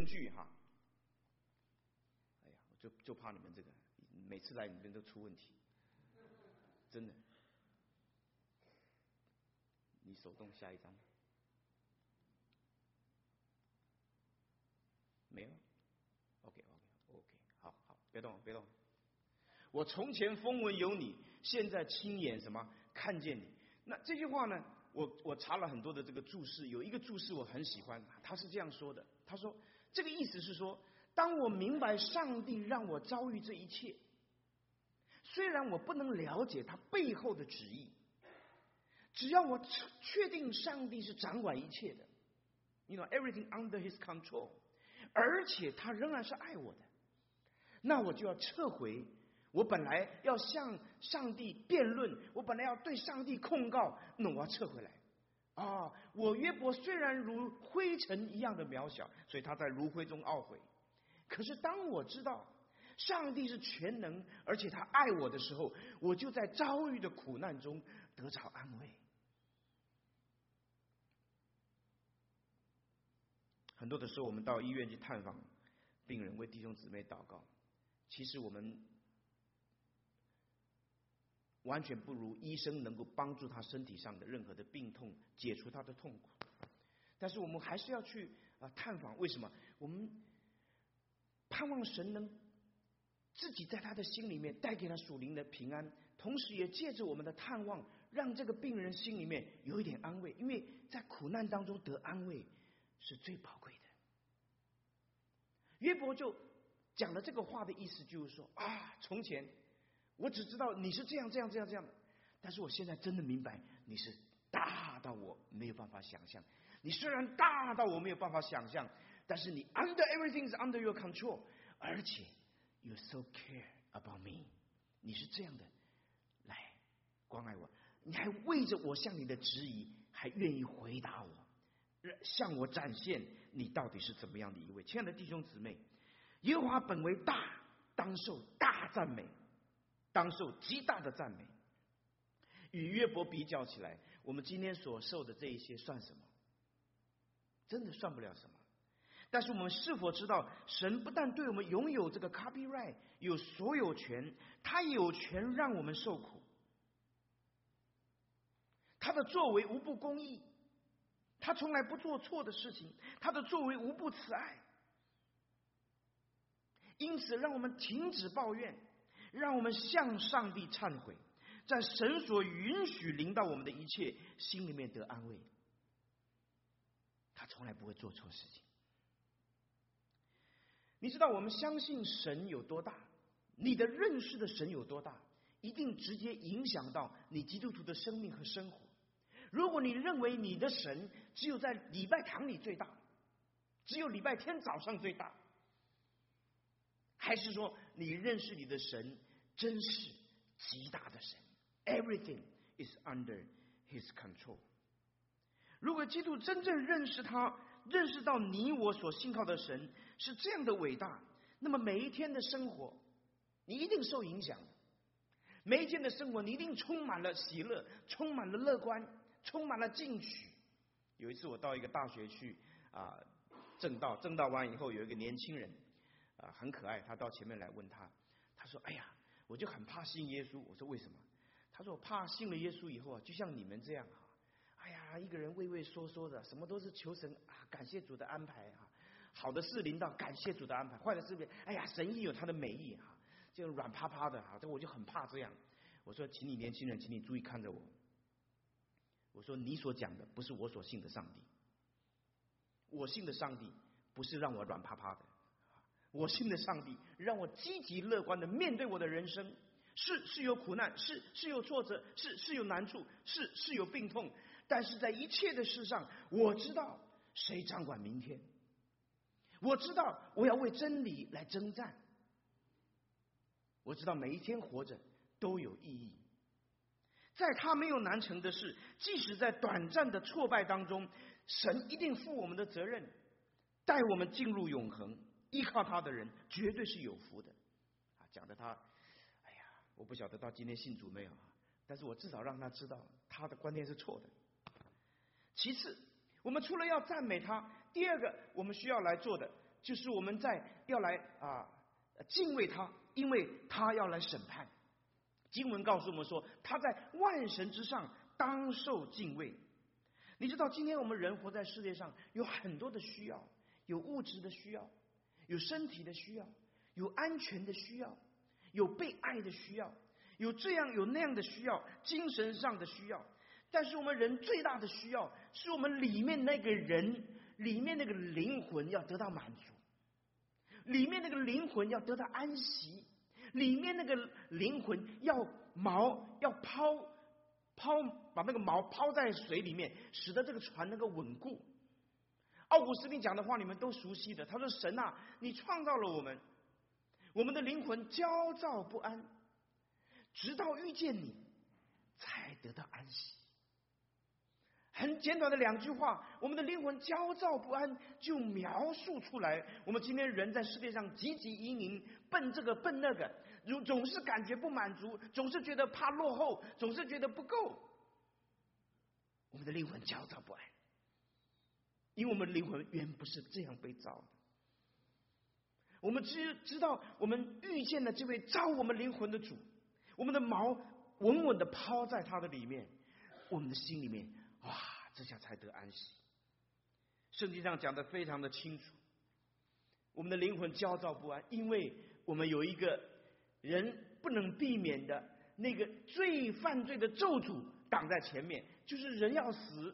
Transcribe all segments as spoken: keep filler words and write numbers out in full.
句哈。哎呀，我就就怕你们这个，每次来你们都出问题，真的。你手动下一张，没有 ？OK OK OK， 好好，别动别动。我从前风闻有你，现在亲眼什么看见你。那这句话呢，我我查了很多的这个注释，有一个注释我很喜欢，他是这样说的：他说这个意思是说，当我明白上帝让我遭遇这一切，虽然我不能了解他背后的旨意。只要我确定上帝是掌管一切的 ，you know everything under His control， 而且他仍然是爱我的，那我就要撤回我本来要向上帝辩论，我本来要对上帝控告，那我要撤回来。啊，我约伯虽然如灰尘一样的渺小，所以他在如灰中懊悔。可是当我知道上帝是全能，而且他爱我的时候，我就在遭遇的苦难中得着安慰。很多的时候，我们到医院去探访病人，为弟兄姊妹祷告，其实我们完全不如医生能够帮助他身体上的任何的病痛，解除他的痛苦。但是我们还是要去啊探访，为什么？我们盼望神能自己在他的心里面带给他属灵的平安，同时也借着我们的探望，让这个病人心里面有一点安慰，因为在苦难当中得安慰是最宝贵的。约伯就讲了这个话的意思，就是说啊，从前我只知道你是这样这样这样这样，但是我现在真的明白你是大到我没有办法想象。你虽然大到我没有办法想象，但是你 under everything is under your control， 而且 you so care about me， 你是这样的来关爱我，你还为着我向你的质疑还愿意回答我，向我展现你到底是怎么样的一位。亲爱的弟兄姊妹，耶和华本为大，当受大赞美，当受极大的赞美。与约伯比较起来，我们今天所受的这一些算什么？真的算不了什么。但是我们是否知道，神不但对我们拥有这个 copyright， 有所有权，他有权让我们受苦。他的作为无不公义，他从来不做错的事情，他的作为无不慈爱。因此让我们停止抱怨，让我们向上帝忏悔，在神所允许临到我们的一切，心里面得安慰。他从来不会做错事情。你知道我们相信神有多大，你的认识的神有多大，一定直接影响到你基督徒的生命和生活。如果你认为你的神只有在礼拜堂里最大，只有礼拜天早上最大，还是说你认识你的神真是极大的神， Everything is under His control。 如果基督真正认识他，认识到你我所信靠的神是这样的伟大，那么每一天的生活你一定受影响的。每一天的生活你一定充满了喜乐，充满了乐观，充满了进取。有一次我到一个大学去啊正道，正道完以后有一个年轻人啊很可爱，他到前面来问他，他说哎呀，我就很怕信耶稣。我说为什么？他说我怕信了耶稣以后啊，就像你们这样啊，哎呀，一个人畏畏缩缩的，什么都是求神啊，感谢主的安排啊，好的事临到，感谢主的安排；坏的事，哎呀，神也有他的美意啊，就软趴趴的啊，这我就很怕这样。我说，请你年轻人，请你注意看着我。我说，你所讲的不是我所信的上帝，我信的上帝不是让我软趴趴的，我信的上帝让我积极乐观的面对我的人生。是是有苦难，是是有挫折，是是有难处，是是有病痛，但是在一切的事上，我知道谁掌管明天，我知道我要为真理来征战，我知道每一天活着都有意义。在他没有难成的事，即使在短暂的挫败当中，神一定负我们的责任，带我们进入永恒。依靠他的人绝对是有福的啊！讲的他我不晓得到今天信主没有啊，但是我至少让他知道他的观念是错的。其次，我们除了要赞美他，第二个我们需要来做的， 就是我们在要来啊敬畏他，因为他要来审判。经文告诉我们说，他在万神之上当受敬畏。你知道今天我们人活在世界上有很多的需要，有物质的需要，有身体的需要，有安全的需要，有被爱的需要，有这样有那样的需要，精神上的需要。但是我们人最大的需要是我们里面那个人，里面那个灵魂要得到满足，里面那个灵魂要得到安息，里面那个灵魂要锚要抛抛把那个锚抛在水里面，使得这个船能够稳固。奥古斯丁讲的话你们都熟悉的，他说神啊，你创造了我们，我们的灵魂焦躁不安，直到遇见你才得到安息。很简短的两句话，我们的灵魂焦躁不安就描述出来我们今天人在世界上汲汲营营，奔这个奔那个，总是感觉不满足，总是觉得怕落后，总是觉得不够。我们的灵魂焦躁不安，因为我们的灵魂原不是这样被造的。我们只知道我们遇见了这位造我们灵魂的主，我们的锚稳稳的抛在他的里面，我们的心里面哇，这下才得安息。圣经上讲得非常的清楚，我们的灵魂焦躁不安，因为我们有一个人不能避免的那个最犯罪的咒诅挡在前面，就是人要死。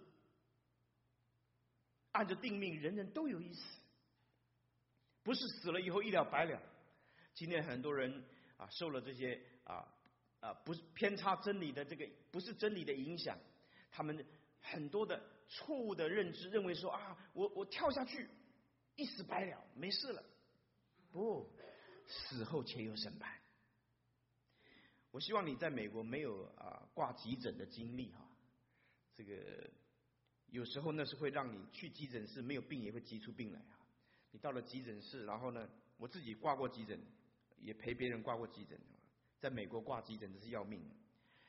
按着定命，人人都有一死，不是死了以后一了百了。今天很多人啊，受了这些啊啊不是偏差真理的这个不是真理的影响，他们很多的错误的认知，认为说啊，我我跳下去一死百了，没事了。不，死后且有审判。我希望你在美国没有啊挂急诊的经历哈，这个有时候那是会让你去急诊室没有病也会急出病来啊。你到了急诊室，然后呢，我自己挂过急诊，也陪别人挂过急诊，在美国挂急诊这是要命的，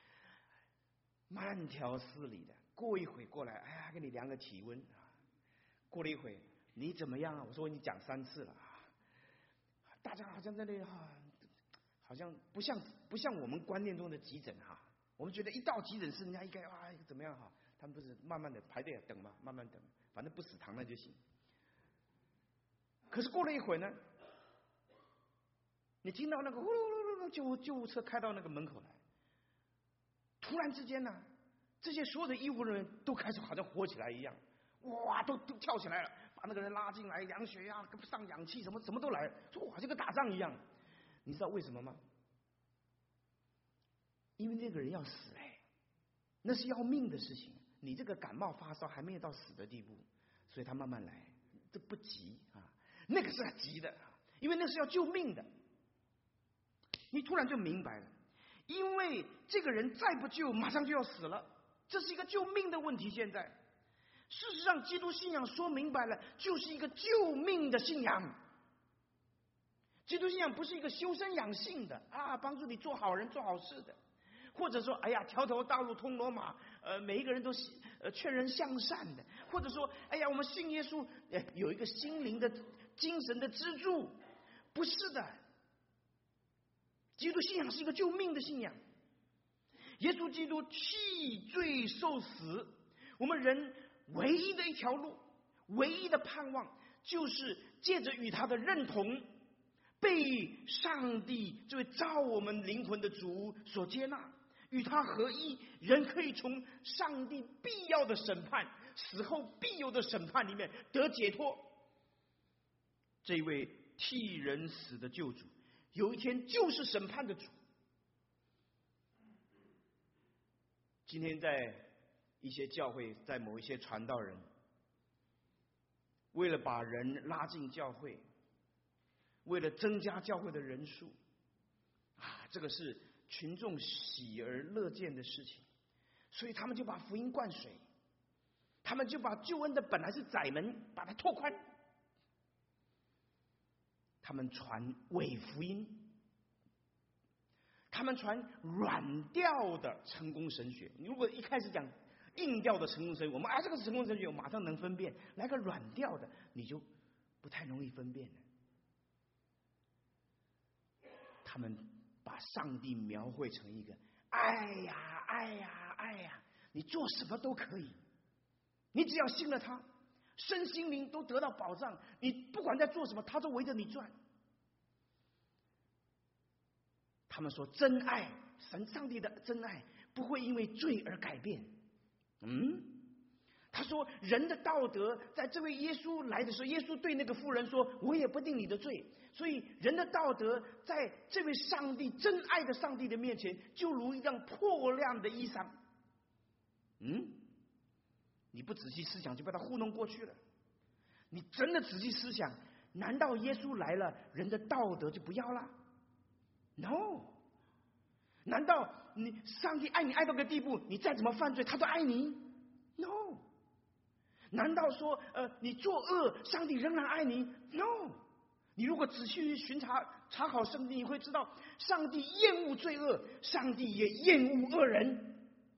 慢条斯理的。过一会过来，哎呀，给你量个体温啊。过了一会，你怎么样啊？我说你讲三次了啊。大家好像在那里哈，好像不像不像我们观念中的急诊哈。我们觉得一到急诊室，人家应该啊怎么样哈？他们不是慢慢的排队等嘛，慢慢等，反正不死躺那就行。可是过了一会呢，你听到那个呼噜噜噜救救护车开到那个门口来，突然之间呢，这些所有的医护人员都开始好像活起来一样，哇，都都跳起来了，把那个人拉进来，量血压、上氧气，什么什么都来了，说哇，就跟打仗一样。你知道为什么吗？因为那个人要死哎，那是要命的事情。你这个感冒发烧还没有到死的地步，所以他慢慢来，这不急啊。那个是急的，因为那是要救命的。你突然就明白了，因为这个人再不救，马上就要死了，这是一个救命的问题。现在，事实上，基督信仰说明白了，就是一个救命的信仰。基督信仰不是一个修身养性的啊，帮助你做好人、做好事的。或者说，哎呀，条条大路通罗马，呃，每一个人都呃劝人向善的。或者说，哎呀，我们信耶稣，哎，有一个心灵的、精神的支柱，不是的。基督信仰是一个救命的信仰。耶稣基督替罪受死，我们人唯一的一条路，唯一的盼望，就是借着与他的认同，被上帝这位造我们灵魂的主所接纳。与他合一，人可以从上帝必要的审判、死后必有的审判里面得解脱。这位替人死的救主，有一天就是审判的主。今天在一些教会，在某一些传道人，为了把人拉进教会，为了增加教会的人数啊，这个是群众喜而乐见的事情，所以他们就把福音灌水，他们就把救恩的本来是窄门把它拓宽，他们传伪福音，他们传软调的成功神学。你如果一开始讲硬调的成功神学，我们啊这个是成功神学，我马上能分辨，来个软调的，你就不太容易分辨的。他们把上帝描绘成一个爱呀爱呀爱呀，你做什么都可以，你只要信了他，身心灵都得到保障，你不管在做什么，他都围着你转。他们说真爱，神上帝的真爱不会因为罪而改变。嗯，他说人的道德在这位耶稣来的时候，耶稣对那个妇人说，我也不定你的罪。所以人的道德在这位上帝真爱的上帝的面前，就如一样破亮的衣裳。嗯，你不仔细思想就被他糊弄过去了。你真的仔细思想，难道耶稣来了，人的道德就不要了？ No。 难道你上帝爱你爱到个地步，你再怎么犯罪他都爱你？ No。 难道说呃你作恶上帝仍然爱你？ No。 你如果仔细巡查查考圣经，你会知道上帝厌恶罪恶，上帝也厌恶恶人。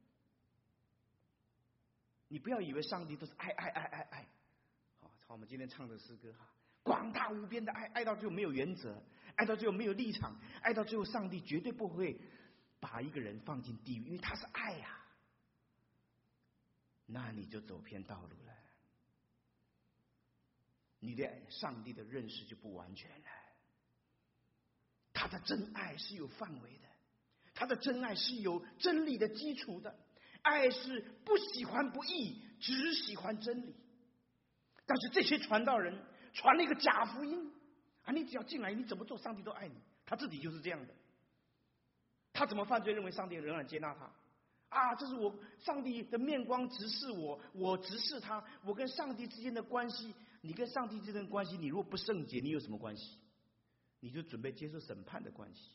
你不要以为上帝都是爱爱爱爱爱。好，我们今天唱的诗歌哈，广大无边的爱，爱到最后没有原则，爱到最后没有立场，爱到最后上帝绝对不会把一个人放进地狱，因为他是爱呀、啊。那你就走偏道路了，你对上帝的认识就不完全了。他的真爱是有范围的，他的真爱是有真理的基础的。爱是不喜欢不义，只喜欢真理。但是这些传道人传了一个假福音啊！你只要进来，你怎么做，上帝都爱你。他自己就是这样的，他怎么犯罪，认为上帝仍然接纳他啊！这是我上帝的面光直视我，我直视他，我跟上帝之间的关系，你跟上帝之间的关系，你如果不圣洁，你有什么关系？你就准备接受审判的关系。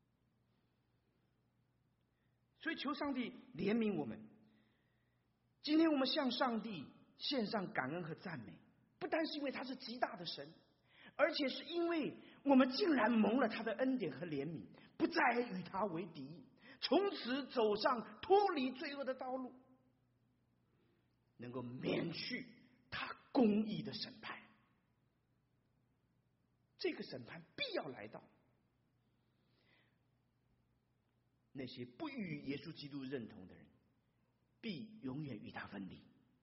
所以求上帝怜悯我们。今天我们向上帝献上感恩和赞美，不单是因为他是极大的神，而且是因为我们竟然蒙了他的恩典和怜悯，不再与他为敌，从此走上脱离罪恶的道路，能够免去他公义的审判。这个审判必要来到，那些不与耶稣基督认同的人，必永远与他分离。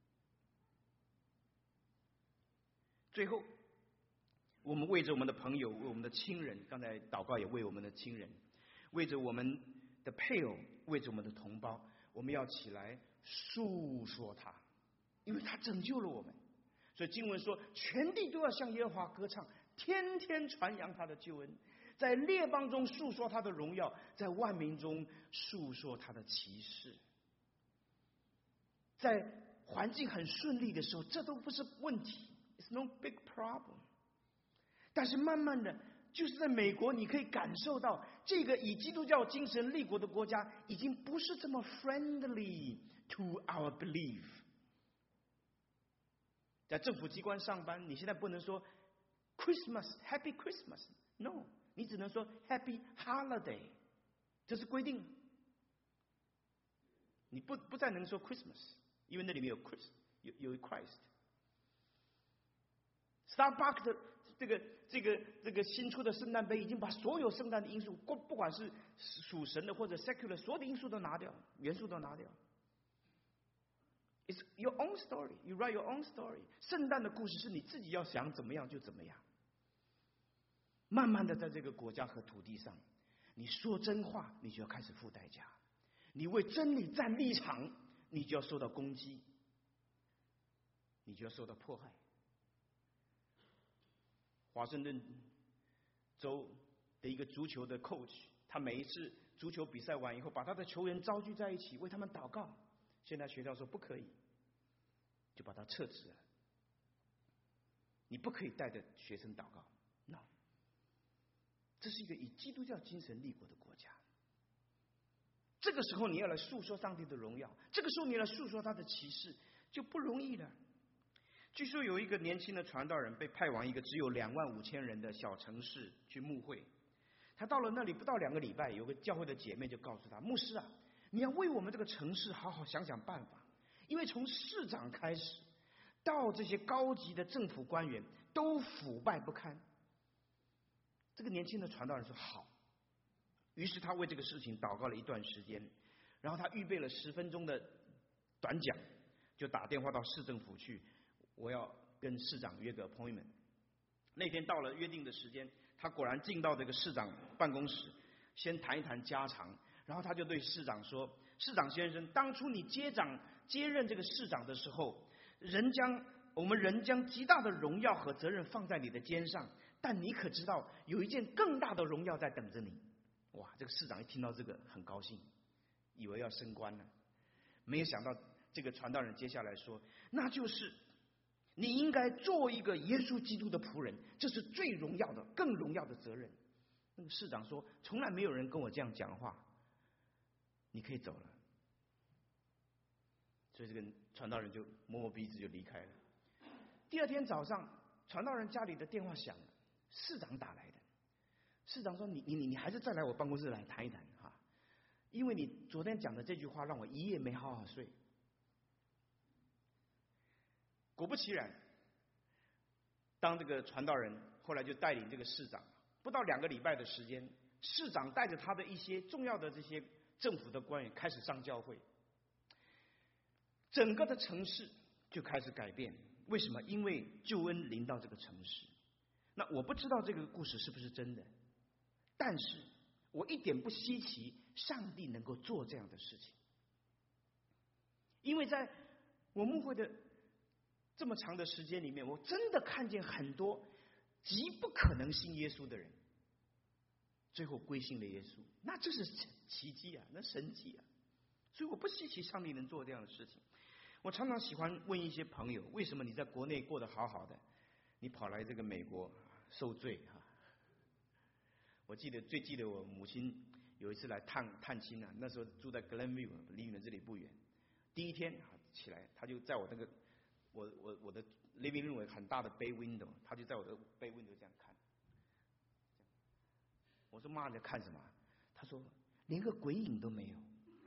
最后，我们为着我们的朋友，为我们的亲人，刚才祷告也为我们的亲人，为着我们的配偶，为着我们的同胞，我们要起来述说他，因为他拯救了我们。所以经文说，全地都要向耶和华歌唱，天天传扬他的救恩，在列邦中述说他的荣耀，在万民中述说他的奇事。在环境很顺利的时候，这都不是问题， It's no big problem。 但是慢慢的，就是在美国，你可以感受到这个以基督教精神立国的国家，已经不是这么 friendly to our belief。 在政府机关上班，你现在不能说 Christmas Happy Christmas， No， 你只能说 Happy Holiday， 这是规定。你不不再能说 Christmas， 因为那里面有 Christ， 有有 Christ。Starbucks 的这个这个这个新出的圣诞杯，已经把所有圣诞的因素，不不管是属神的或者 secular， 所有的因素都拿掉，元素都拿掉。It's your own story, you write your own story。 圣诞的故事是你自己要想怎么样就怎么样。慢慢的，在这个国家和土地上，你说真话，你就要开始付代价；你为真理站立场，你就要受到攻击，你就要受到迫害。华盛顿州的一个足球的 coach， 他每一次足球比赛完以后，把他的球员召集在一起，为他们祷告。现在学校说不可以，就把他撤职了。你不可以带着学生祷告 ，no。这是一个以基督教精神立国的国家。这个时候你要来诉说上帝的荣耀，这个时候你要来诉说他的奇事，就不容易了。据说有一个年轻的传道人被派往一个只有两万五千人的小城市去牧会。他到了那里不到两个礼拜，有个教会的姐妹就告诉他：“牧师啊，你要为我们这个城市好好想想办法，因为从市长开始到这些高级的政府官员， 都腐败不堪。这个年轻的传道人说好，于是他为这个事情祷告了一段时间，然后他预备了十分钟的短讲，就打电话到市政府去，我要跟市长约个 appointment。那天到了约定的时间，他果然进到这个市长办公室，先谈一谈家常，然后他就对市长说：“市长先生，当初你接掌接任这个市长的时候，人将我们人将极大的荣耀和责任放在你的肩上，但你可知道有一件更大的荣耀在等着你？”哇，这个市长一听到这个很高兴，以为要升官了，没有想到这个传道人接下来说，那就是你应该做一个耶稣基督的仆人，这是最荣耀的、更荣耀的责任。那个市长说，从来没有人跟我这样讲话，你可以走了。所以这个传道人就摸摸鼻子就离开了。第二天早上，传道人家里的电话响了，市长打来的。市长说：“你你你还是再来我办公室来谈一谈哈，因为你昨天讲的这句话让我一夜没好好睡。”果不其然，当这个传道人后来就带领这个市长，不到两个礼拜的时间，市长带着他的一些重要的这些政府的官员开始上教会，整个的城市就开始改变。为什么？因为救恩临到这个城市。那我不知道这个故事是不是真的，但是我一点不稀奇上帝能够做这样的事情，因为在我牧会的这么长的时间里面，我真的看见很多极不可能信耶稣的人，最后归信了耶稣，那这是奇迹啊，那神迹啊！所以我不稀奇上帝能做这样的事情。我常常喜欢问一些朋友，为什么你在国内过得好好的，你跑来这个美国受罪啊？我记得最记得我母亲有一次来探探亲啊，那时候住在 Glenview， 离你们这里不远。第一天起来，他就在我那个我我我的 living room 有很大的 bay window， 他就在我的 bay window 这样看。我说妈，你在看什么？他说连个鬼影都没有。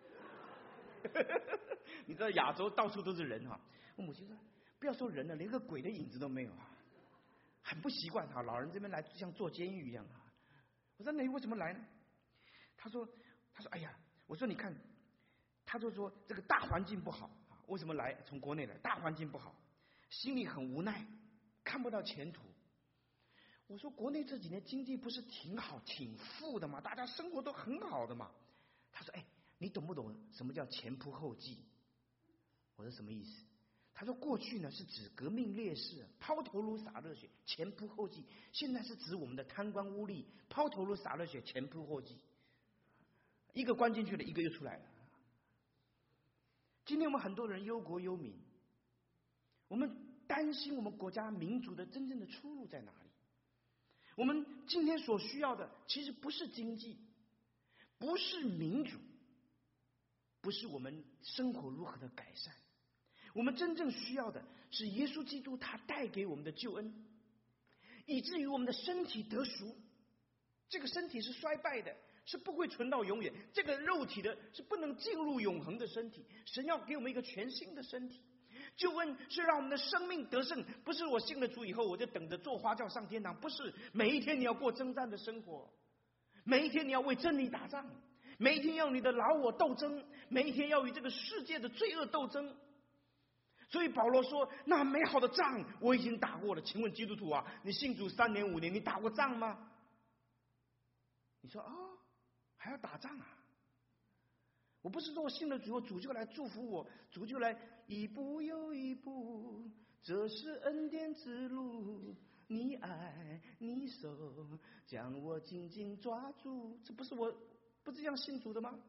你知道亚洲到处都是人哈，我母亲说不要说人了，连个鬼的影子都没有啊，很不习惯哈，老人这边来像坐监狱一样啊。我说那你为什么来呢？他说他说哎呀，我说你看，他就说这个大环境不好啊，为什么来？从国内来，大环境不好，心里很无奈，看不到前途。我说国内这几年经济不是挺好挺富的吗？大家生活都很好的嘛。他说哎，你懂不懂什么叫前仆后继？我说什么意思？他说过去呢是指革命烈士抛头颅洒热血，前仆后继，现在是指我们的贪官污吏抛头颅洒热血，前仆后继，一个关进去了，一个又出来了。今天我们很多人忧国忧民，我们担心我们国家民主的真正的出路在哪里。我们今天所需要的其实不是经济，不是民主，不是我们生活如何的改善，我们真正需要的是耶稣基督他带给我们的救恩，以至于我们的身体得赎。这个身体是衰败的，是不会存到永远，这个肉体的是不能进入永恒的身体。神要给我们一个全新的身体。救恩是让我们的生命得胜，不是我信了主以后我就等着做花轿上天堂，不是，每一天你要过征战的生活，每一天你要为真理打仗，每一天要与你的老我斗争，每一天要与这个世界的罪恶斗争。所以保罗说，那美好的仗我已经打过了。请问基督徒啊，你信主三年五年，你打过仗吗？你说哦，还要打仗啊？我不是说我信了主，主就来祝福我，主就来一步又一步，这是恩典之路，你爱你手将我紧紧抓住，这不是我不是这样信主的吗？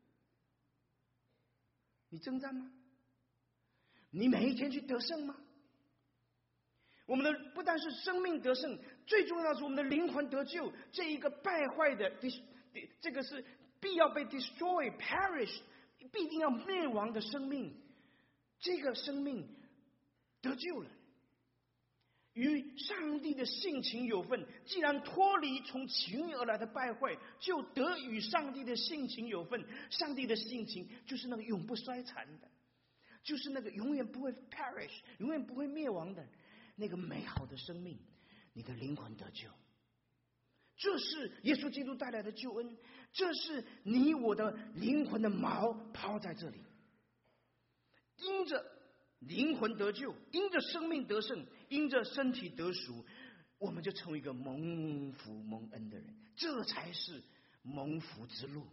你征战吗？你每一天去得胜吗？我们的不但是生命得胜，最重要的是我们的灵魂得救。这一个败坏的，这个是必要被 destroy perish， 必定要灭亡的生命，这个生命得救了，与上帝的性情有份。既然脱离从情欲而来的败坏，就得与上帝的性情有份。上帝的性情就是那个永不衰残的，就是那个永远不会 perish， 永远不会灭亡的。 那个美好的生命，你的灵魂得救。这是耶稣基督带来的救恩，这是你我的灵魂的锚抛在这里，因着灵魂得救，因着生命得胜，因着身体得赎，我们就成为一个蒙福蒙恩的人，这才是蒙福之路。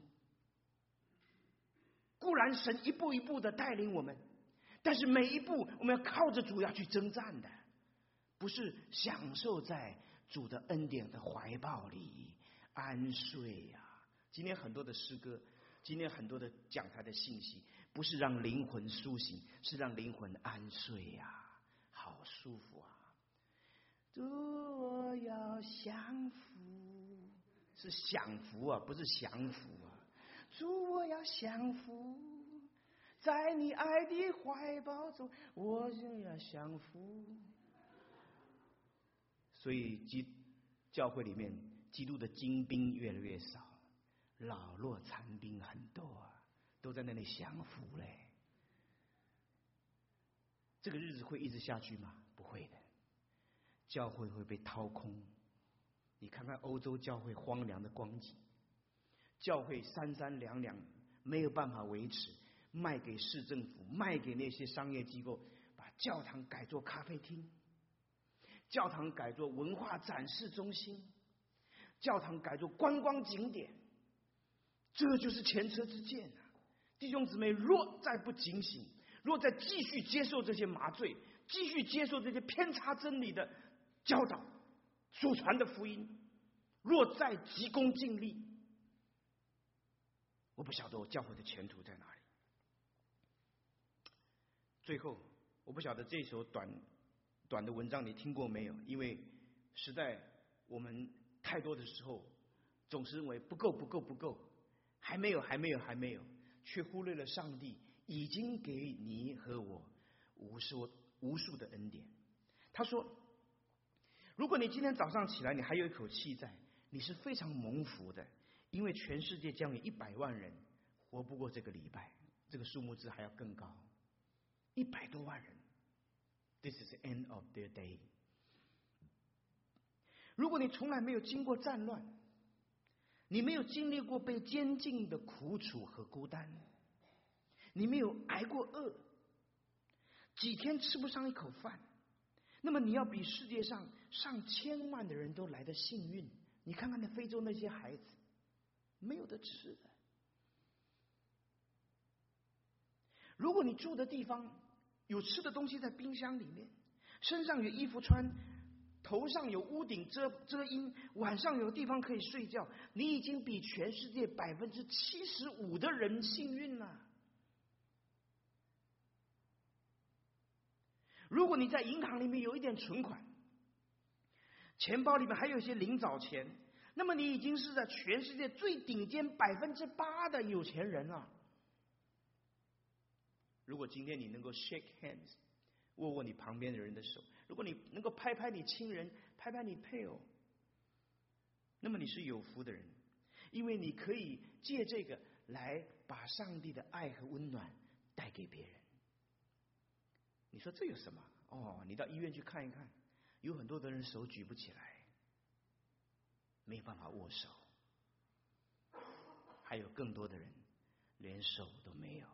固然神一步一步的带领我们，但是每一步我们要靠着主要去征战的，不是享受在主的恩典的怀抱里安睡呀、啊。今天很多的诗歌，今天很多的讲台的信息，不是让灵魂苏醒，是让灵魂安睡呀、啊，好舒服啊！主我要享福，是享福啊，不是享福啊！主我要享福，在你爱的怀抱中，我就要享福。所以基教会里面基督的精兵越来越少，老弱残兵很多啊，都在那里享福嘞。这个日子会一直下去吗？不会的，教会会被掏空。你看看欧洲教会荒凉的光景，教会三三两两，没有办法维持，卖给市政府，卖给那些商业机构，把教堂改做咖啡厅，教堂改作文化展示中心，教堂改作观光景点，这就是前车之鉴啊！弟兄姊妹，若再不警醒，若再继续接受这些麻醉，继续接受这些偏差真理的教导，所传的福音，若再急功近利，我不晓得我教会的前途在哪里。最后，我不晓得这首短短的文章你听过没有？因为实在我们太多的时候总是认为不够不够不够，还没有还没有还没有，却忽略了上帝已经给你和我无数无数的恩典。他说，如果你今天早上起来你还有一口气在，你是非常蒙福的，因为全世界将有一百万人活不过这个礼拜，这个数目字还要更高，一百多万人。This is the end of their day。 如果你从来没有经过战乱，你没有经历过被监禁的苦楚和孤单，你没有挨过饿，几天吃不上一口饭，那么你要比世界上上千万的人都来得幸运。你看看那非洲那些孩子，没有得吃的。如果你住的地方有吃的东西在冰箱里面，身上有衣服穿，头上有屋顶遮遮阴，晚上有地方可以睡觉，你已经比全世界百分之七十五的人幸运了。如果你在银行里面有一点存款，钱包里面还有一些零早钱，那么你已经是在全世界最顶尖百分之八的有钱人了。如果今天你能够 shake hands， 握握你旁边的人的手，如果你能够拍拍你亲人，拍拍你配偶，那么你是有福的人，因为你可以借这个来把上帝的爱和温暖带给别人。你说这有什么？哦，你到医院去看一看，有很多的人手举不起来，没有办法握手，还有更多的人连手都没有。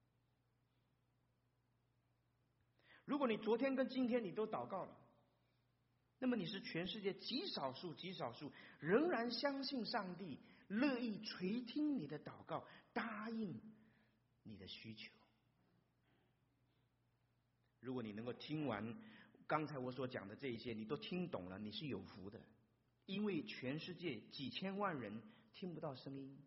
如果你昨天跟今天你都祷告了，那么你是全世界极少数极少数仍然相信上帝乐意垂听你的祷告，答应你的需求。如果你能够听完刚才我所讲的这一些，你都听懂了，你是有福的，因为全世界几千万人听不到声音，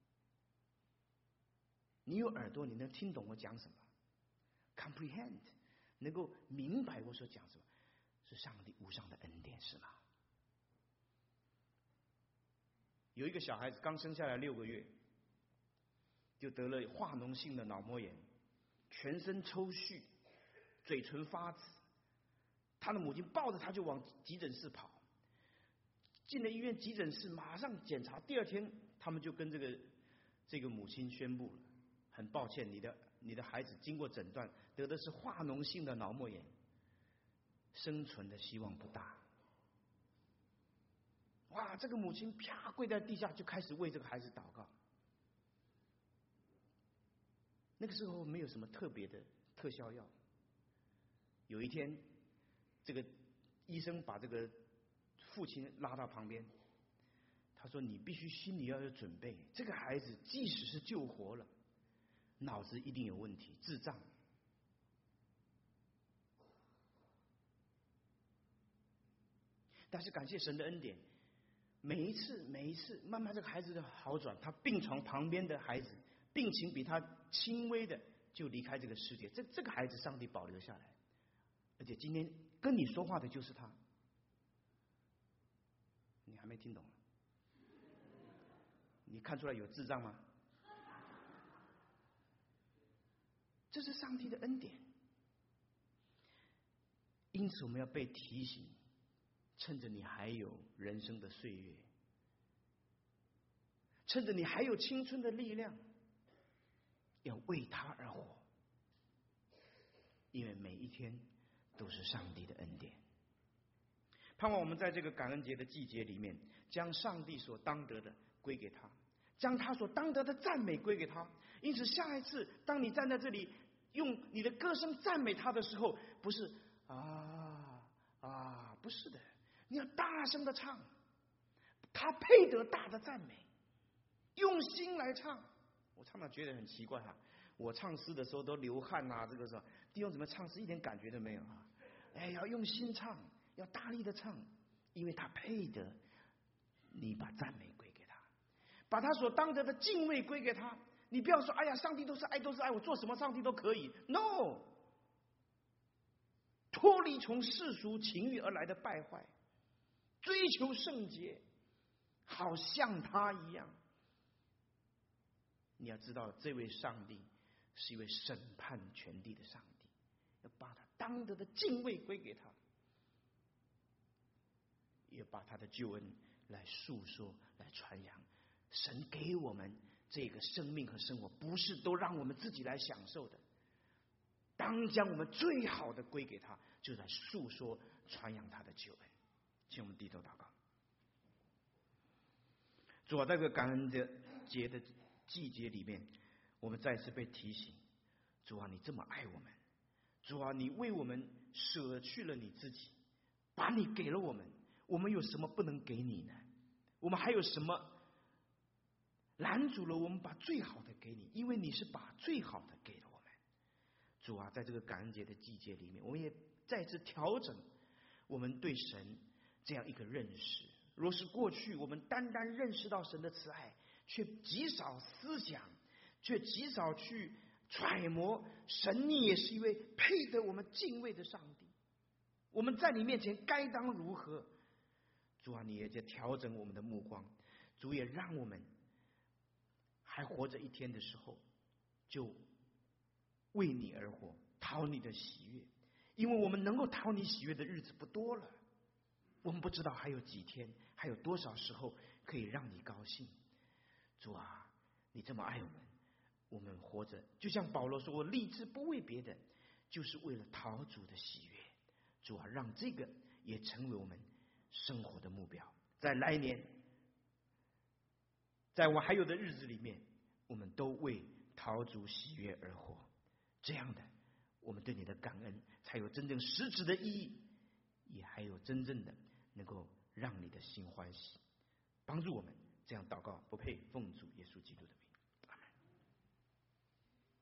你有耳朵，你能听懂我讲什么 comprehend， 能够明白我所讲什么，是上帝无上的恩典，是吗？有一个小孩子刚生下来六个月，就得了化脓性的脑膜炎，全身抽搐，嘴唇发紫，他的母亲抱着他就往急诊室跑，进了医院急诊室马上检查，第二天他们就跟这个这个母亲宣布了，很抱歉，你的你的孩子经过诊断得的是化脓性的脑膜炎， 生存的希望不大。哇，这个母亲啪跪在地下，就开始为这个孩子祷告。那个时候没有什么特别的特效药。有一天，这个医生把这个父亲拉到旁边，他说：“你必须心里要有准备，这个孩子即使是救活了，脑子一定有问题，智障。”但是感谢神的恩典，每一次每一次，慢慢这个孩子的好转，他病床旁边的孩子病情比他轻微的就离开这个世界，这这个孩子上帝保留下来，而且今天跟你说话的就是他。你还没听懂？你看出来有智障吗？这是上帝的恩典。因此我们要被提醒，趁着你还有人生的岁月，趁着你还有青春的力量，要为他而活，因为每一天都是上帝的恩典。盼望我们在这个感恩节的季节里面，将上帝所当得的归给他，将他所当得的赞美归给他。因此下一次当你站在这里用你的歌声赞美他的时候，不是啊啊，不是的，你要大声的唱，他配得大的赞美，用心来唱。我常常觉得很奇怪哈，我唱诗的时候都流汗啊，这个时候弟兄怎么唱诗一点感觉都没有啊？哎，要用心唱，要大力的唱，因为他配得你把赞美归给他，把他所当得的敬畏归给他。你不要说哎呀，上帝都是爱，都是爱，我做什么上帝都可以。 No， 脱离从世俗情欲而来的败坏，追求圣洁，好像他一样。你要知道，这位上帝是一位审判全地的上帝，要把他当得的敬畏归给他，也把他的救恩来诉说，来传扬。神给我们这个生命和生活，不是都让我们自己来享受的，当将我们最好的归给他，就在诉说传扬他的救恩。请我们低头祷告。主啊，在这个感恩的节的季节里面，我们再次被提醒，主啊，你这么爱我们，主啊，你为我们舍去了你自己，把你给了我们，我们有什么不能给你呢？我们还有什么拦阻了我们把最好的给你？因为你是把最好的给了我们。主啊，在这个感恩节的季节里面，我们也再次调整我们对神这样一个认识。若是过去我们单单认识到神的慈爱，却极少思想，却极少去揣摩神，你也是一位配得我们敬畏的上帝，我们在你面前该当如何？主啊，你也在调整我们的目光，主也让我们还活着一天的时候，就为你而活，讨你的喜悦，因为我们能够讨你喜悦的日子不多了，我们不知道还有几天，还有多少时候可以让你高兴。主啊，你这么爱我们，我们活着就像保罗说，我立志不为别的，就是为了讨主的喜悦。主啊，让这个也成为我们生活的目标，在来年，在我还有的日子里面，我们都为讨主喜悦而活。这样的，我们对你的感恩才有真正实质的意义，也还有真正的能够让你的心欢喜。帮助我们这样祷告，不配奉主